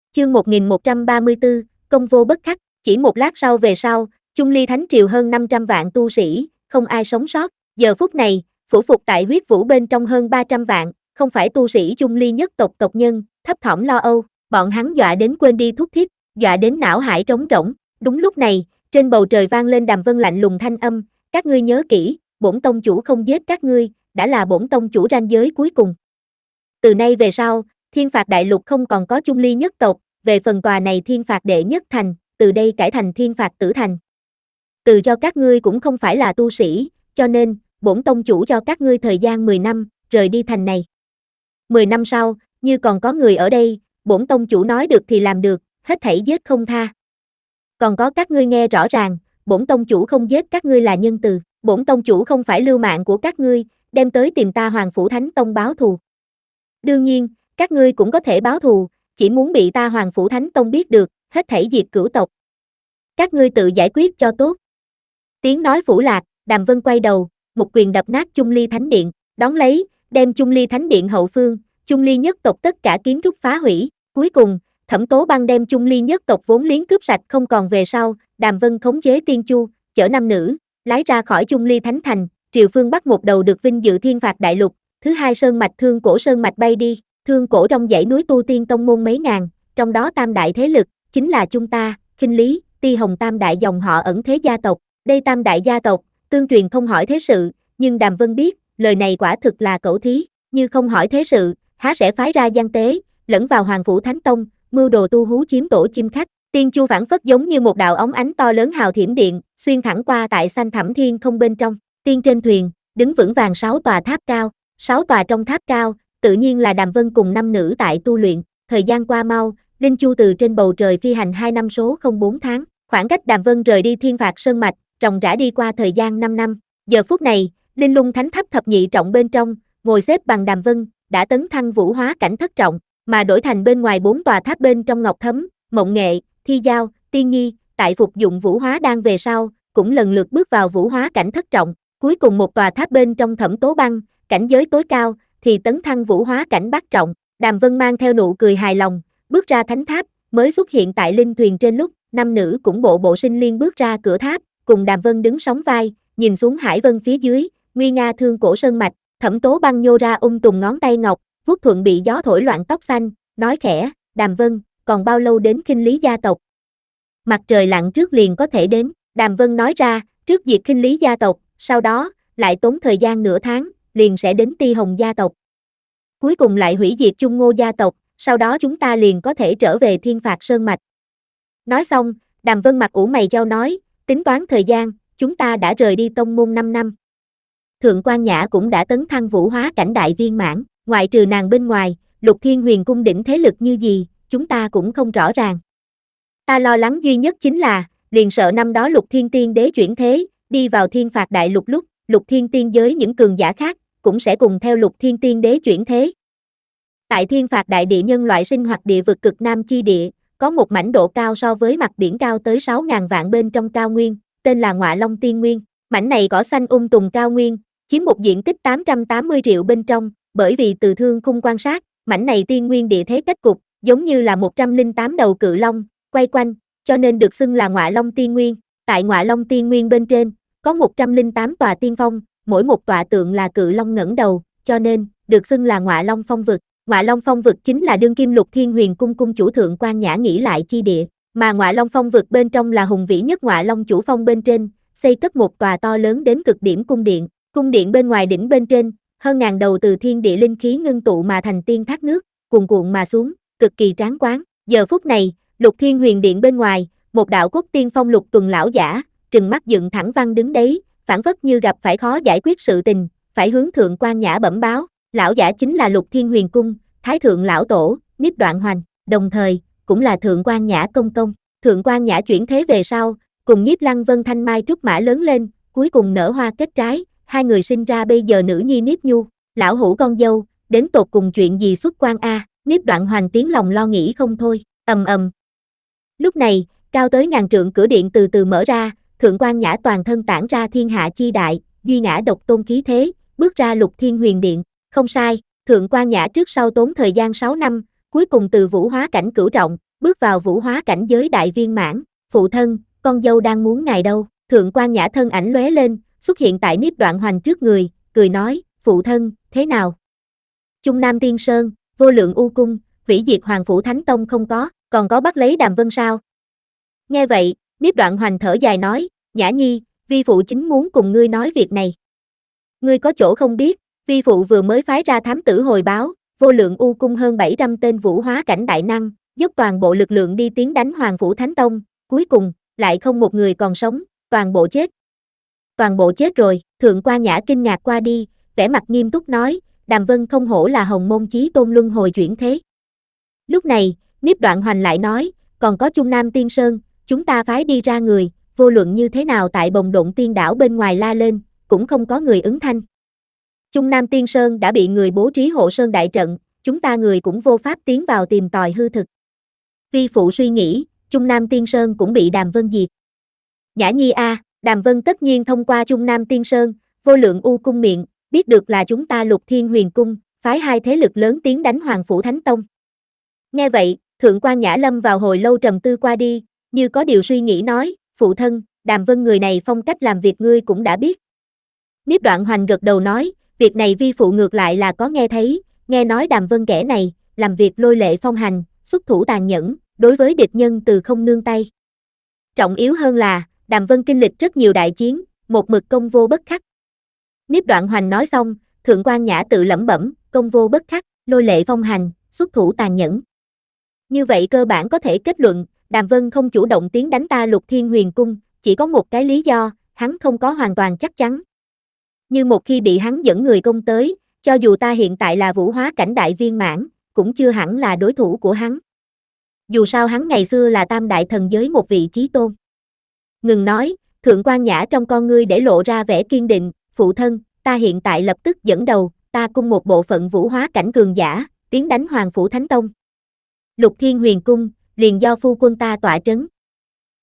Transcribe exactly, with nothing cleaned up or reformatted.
Chương một nghìn một trăm ba mươi tư, công vô bất khắc, chỉ một lát sau về sau, Chung Ly Thánh Triều hơn năm trăm vạn tu sĩ, không ai sống sót, giờ phút này, phủ phục tại huyết vũ bên trong hơn ba trăm vạn, không phải tu sĩ Chung Ly nhất tộc tộc nhân, thấp thỏm lo âu, bọn hắn dọa đến quên đi thúc thiết, dọa đến não hải trống rỗng. Đúng lúc này, trên bầu trời vang lên Đàm Vân lạnh lùng thanh âm, các ngươi nhớ kỹ, bổn tông chủ không giết các ngươi, đã là bổn tông chủ ranh giới cuối cùng. Từ nay về sau, Thiên Phạt Đại Lục không còn có Chung Ly nhất tộc, về phần tòa này Thiên Phạt Đệ Nhất Thành, từ đây cải thành Thiên Phạt Tử Thành. Từ cho các ngươi cũng không phải là tu sĩ, cho nên, bổn tông chủ cho các ngươi thời gian mười năm, rời đi thành này. mười năm sau, như còn có người ở đây, bổn tông chủ nói được thì làm được, hết thảy giết không tha. Còn có các ngươi nghe rõ ràng, bổn tông chủ không giết các ngươi là nhân từ, bổn tông chủ không phải lưu mạng của các ngươi, đem tới tìm ta Hoàng Phủ Thánh Tông báo thù. Đương nhiên, các ngươi cũng có thể báo thù, chỉ muốn bị ta Hoàng Phủ Thánh Tông biết được, hết thảy diệt cửu tộc. Các ngươi tự giải quyết cho tốt. Tiếng nói phủ lạc, Đàm Vân quay đầu, một quyền đập nát Chung Ly Thánh Điện, đón lấy, đem Chung Ly Thánh Điện hậu phương, Chung Ly nhất tộc tất cả kiến trúc phá hủy, cuối cùng, Thẩm Tố Băng đem Chung Ly nhất tộc vốn liếng cướp sạch không còn về sau, Đàm Vân khống chế Tiên Chu, chở nam nữ, lái ra khỏi Chung Ly Thánh Thành, Triều Phương Bắc một đầu được vinh dự Thiên Phạt Đại Lục, thứ hai sơn mạch Thương Cổ sơn mạch bay đi, Thương Cổ trong dãy núi tu tiên tông môn mấy ngàn, trong đó tam đại thế lực, chính là chúng ta, Khinh Lý, Ti Hồng tam đại dòng họ ẩn thế gia tộc, đây tam đại gia tộc, tương truyền không hỏi thế sự, nhưng Đàm Vân biết, lời này quả thực là cẩu thí, như không hỏi thế sự, há sẽ phái ra gian tế, lẫn vào Hoàng Phủ Thánh Tông, mưu đồ tu hú chiếm tổ chim khách. Tiên Chu phảng phất giống như một đạo óng ánh to lớn hào thiểm điện, xuyên thẳng qua tại xanh thẳm thiên không bên trong. Tiên trên thuyền, đứng vững vàng sáu tòa tháp cao, sáu tòa trong tháp cao, tự nhiên là Đàm Vân cùng năm nữ tại tu luyện. Thời gian qua mau, Linh Chu từ trên bầu trời phi hành hai năm số không bốn tháng, khoảng cách Đàm Vân rời đi Thiên Phạt Sơn Mạch, ròng rã đi qua thời gian năm năm. Giờ phút này, Linh Lung Thánh Tháp thập nhị trọng bên trong, ngồi xếp bằng Đàm Vân, đã tấn thăng vũ hóa cảnh thất trọng, mà đổi thành bên ngoài bốn tòa tháp bên trong Ngọc Thấm, Mộng Nghệ, Thi Giao, Tiên Nhi, tại phục dụng vũ hóa đan về sau, cũng lần lượt bước vào vũ hóa cảnh thất trọng, cuối cùng một tòa tháp bên trong Thẩm Tố Băng, cảnh giới tối cao, thì tấn thăng vũ hóa cảnh bát trọng. Đàm Vân mang theo nụ cười hài lòng, bước ra thánh tháp, mới xuất hiện tại linh thuyền trên lúc, năm nữ cũng bộ bộ sinh liên bước ra cửa tháp, cùng Đàm Vân đứng sóng vai, nhìn xuống hải vân phía dưới, nguy nga Thương Cổ sơn mạch, Thẩm Tố Băng nhô ra ung tùng ngón tay ngọc, vuốt thuận bị gió thổi loạn tóc xanh, nói khẽ, Đàm Vân, còn bao lâu đến Khinh Lý gia tộc? Mặt trời lặn trước liền có thể đến, Đàm Vân nói ra, trước diệt Khinh Lý gia tộc, sau đó, lại tốn thời gian nửa tháng, liền sẽ đến Ti Hồng gia tộc. Cuối cùng lại hủy diệt Chung Ngô gia tộc, sau đó chúng ta liền có thể trở về Thiên Phạt Sơn Mạch. Nói xong, Đàm Vân mặt ủ mày chau nói, tính toán thời gian, chúng ta đã rời đi tông môn năm năm. Thượng Quan Nhã cũng đã tấn thăng vũ hóa cảnh đại viên mãn, ngoại trừ nàng bên ngoài, Lục Thiên Huyền cung đỉnh thế lực như gì, chúng ta cũng không rõ ràng. Ta lo lắng duy nhất chính là, liền sợ năm đó Lục Thiên Tiên đế chuyển thế, đi vào Thiên Phạt Đại Lục lúc, Lục Thiên Tiên giới những cường giả khác, cũng sẽ cùng theo Lục Thiên Tiên đế chuyển thế. Tại Thiên Phạt Đại Địa nhân loại sinh hoạt địa vực cực Nam chi địa, có một mảnh độ cao so với mặt biển cao tới sáu ngàn vạn bên trong cao nguyên, tên là Ngọa Long Tiên Nguyên. Mảnh này cỏ xanh um tùm cao nguyên, chiếm một diện tích tám trăm tám mươi triệu bên trong, bởi vì từ thương khung quan sát, mảnh này tiên nguyên địa thế kết cục, giống như là một trăm lẻ tám đầu cự long, quay quanh, cho nên được xưng là Ngọa Long Tiên Nguyên. Tại Ngọa Long Tiên Nguyên bên trên, có một trăm lẻ tám tòa tiên phong, mỗi một tọa tượng là cự long ngẩng đầu, cho nên, được xưng là Ngọa Long Phong Vực. Ngọa Long Phong Vực chính là đương kim Lục Thiên Huyền cung cung chủ Thượng Quan Nhã nghỉ lại chi địa, mà Ngọa Long Phong Vực bên trong là hùng vĩ nhất Ngọa Long Chủ Phong bên trên, xây cất một tòa to lớn đến cực điểm cung điện, cung điện bên ngoài đỉnh bên trên, hơn ngàn đầu từ thiên địa linh khí ngưng tụ mà thành tiên thác nước, cuồn cuộn mà xuống, cực kỳ tráng quán. Giờ phút này, Lục Thiên Huyền điện bên ngoài, một đạo cốt tiên phong lục tuần lão giả, trừng mắt dựng thẳng văn đứng đấy, phảng phất như gặp phải khó giải quyết sự tình, phải hướng Thượng Quan Nhã bẩm báo. Lão giả chính là Lục Thiên Huyền cung, Thái thượng lão tổ, Niếp Đoạn Hoành, đồng thời cũng là Thượng Quan Nhã công công. Thượng Quan Nhã chuyển thế về sau, cùng Nhiếp Lăng Vân thanh mai trúc mã lớn lên, cuối cùng nở hoa kết trái, hai người sinh ra bây giờ nữ nhi Niếp Nhu. Lão hủ con dâu, đến tột cùng chuyện gì xuất quan a? Niếp Đoạn Hoành tiếng lòng lo nghĩ không thôi. Ầm ầm. Lúc này, cao tới ngàn trượng cửa điện từ từ mở ra, Thượng Quan Nhã toàn thân tản ra thiên hạ chi đại, duy ngã độc tôn khí thế, bước ra Lục Thiên Huyền điện. Không sai, Thượng Quan Nhã trước sau tốn thời gian sáu năm, cuối cùng từ vũ hóa cảnh cửu trọng, bước vào vũ hóa cảnh giới đại viên mãn. Phụ thân, con dâu đang muốn ngài đâu? Thượng quan Nhã thân ảnh lóe lên, xuất hiện tại Niếp Đoạn Hoành trước người, cười nói, phụ thân, thế nào? Trung Nam Tiên Sơn, Vô Lượng U Cung, hủy diệt Hoàng Phủ Thánh Tông không có, còn có bắt lấy Đàm Vân sao? Nghe vậy, Niếp Đoạn Hoành thở dài nói, Nhã Nhi, vi phụ chính muốn cùng ngươi nói việc này. Ngươi có chỗ không biết, vi phụ vừa mới phái ra thám tử hồi báo, Vô Lượng U Cung hơn bảy trăm tên vũ hóa cảnh đại năng, dốc toàn bộ lực lượng đi tiến đánh Hoàng Phủ Thánh Tông, cuối cùng, lại không một người còn sống, toàn bộ chết. Toàn bộ chết rồi, Thượng quan Nhã kinh ngạc qua đi, vẻ mặt nghiêm túc nói, Đàm Vân không hổ là Hồng Môn Chí Tôn luân hồi chuyển thế. Lúc này, Niếp Đoạn Hoành lại nói, còn có Trung Nam Tiên Sơn, chúng ta phái đi ra người, vô luận như thế nào tại Bồng Độn Tiên đảo bên ngoài la lên, cũng không có người ứng thanh. Trung Nam Tiên Sơn đã bị người bố trí hộ sơn đại trận, chúng ta người cũng vô pháp tiến vào tìm tòi hư thực. Vi phụ suy nghĩ, Trung Nam Tiên Sơn cũng bị Đàm Vân diệt. Nhã Nhi a, à, Đàm Vân tất nhiên thông qua Trung Nam Tiên Sơn, Vô Lượng U Cung miệng, biết được là chúng ta Lục Thiên Huyền Cung, phái hai thế lực lớn tiến đánh Hoàng Phủ Thánh Tông. Nghe vậy, Thượng quan Nhã lâm vào hồi lâu trầm tư qua đi, như có điều suy nghĩ nói, phụ thân, Đàm Vân người này phong cách làm việc ngươi cũng đã biết. Niếp Đoạn Hoành gật đầu nói, việc này vi phụ ngược lại là có nghe thấy, nghe nói Đàm Vân kẻ này, làm việc lôi lệ phong hành, xuất thủ tàn nhẫn, đối với địch nhân từ không nương tay. Trọng yếu hơn là, Đàm Vân kinh lịch rất nhiều đại chiến, một mực công vô bất khắc. Niếp Đoạn Hoành nói xong, Thượng quan Nhã tự lẩm bẩm, công vô bất khắc, lôi lệ phong hành, xuất thủ tàn nhẫn. Như vậy cơ bản có thể kết luận, Đàm Vân không chủ động tiến đánh ta Lục Thiên Huyền Cung, chỉ có một cái lý do, hắn không có hoàn toàn chắc chắn. Như một khi bị hắn dẫn người công tới, cho dù ta hiện tại là vũ hóa cảnh đại viên mãn, cũng chưa hẳn là đối thủ của hắn. Dù sao hắn ngày xưa là tam đại thần giới một vị chí tôn. Ngừng nói, Thượng quan Nhã trong con ngươi để lộ ra vẻ kiên định, phụ thân, ta hiện tại lập tức dẫn đầu, ta cung một bộ phận vũ hóa cảnh cường giả, tiến đánh Hoàng Phủ Thánh Tông. Lục Thiên Huyền Cung, liền do phu quân ta tọa trấn.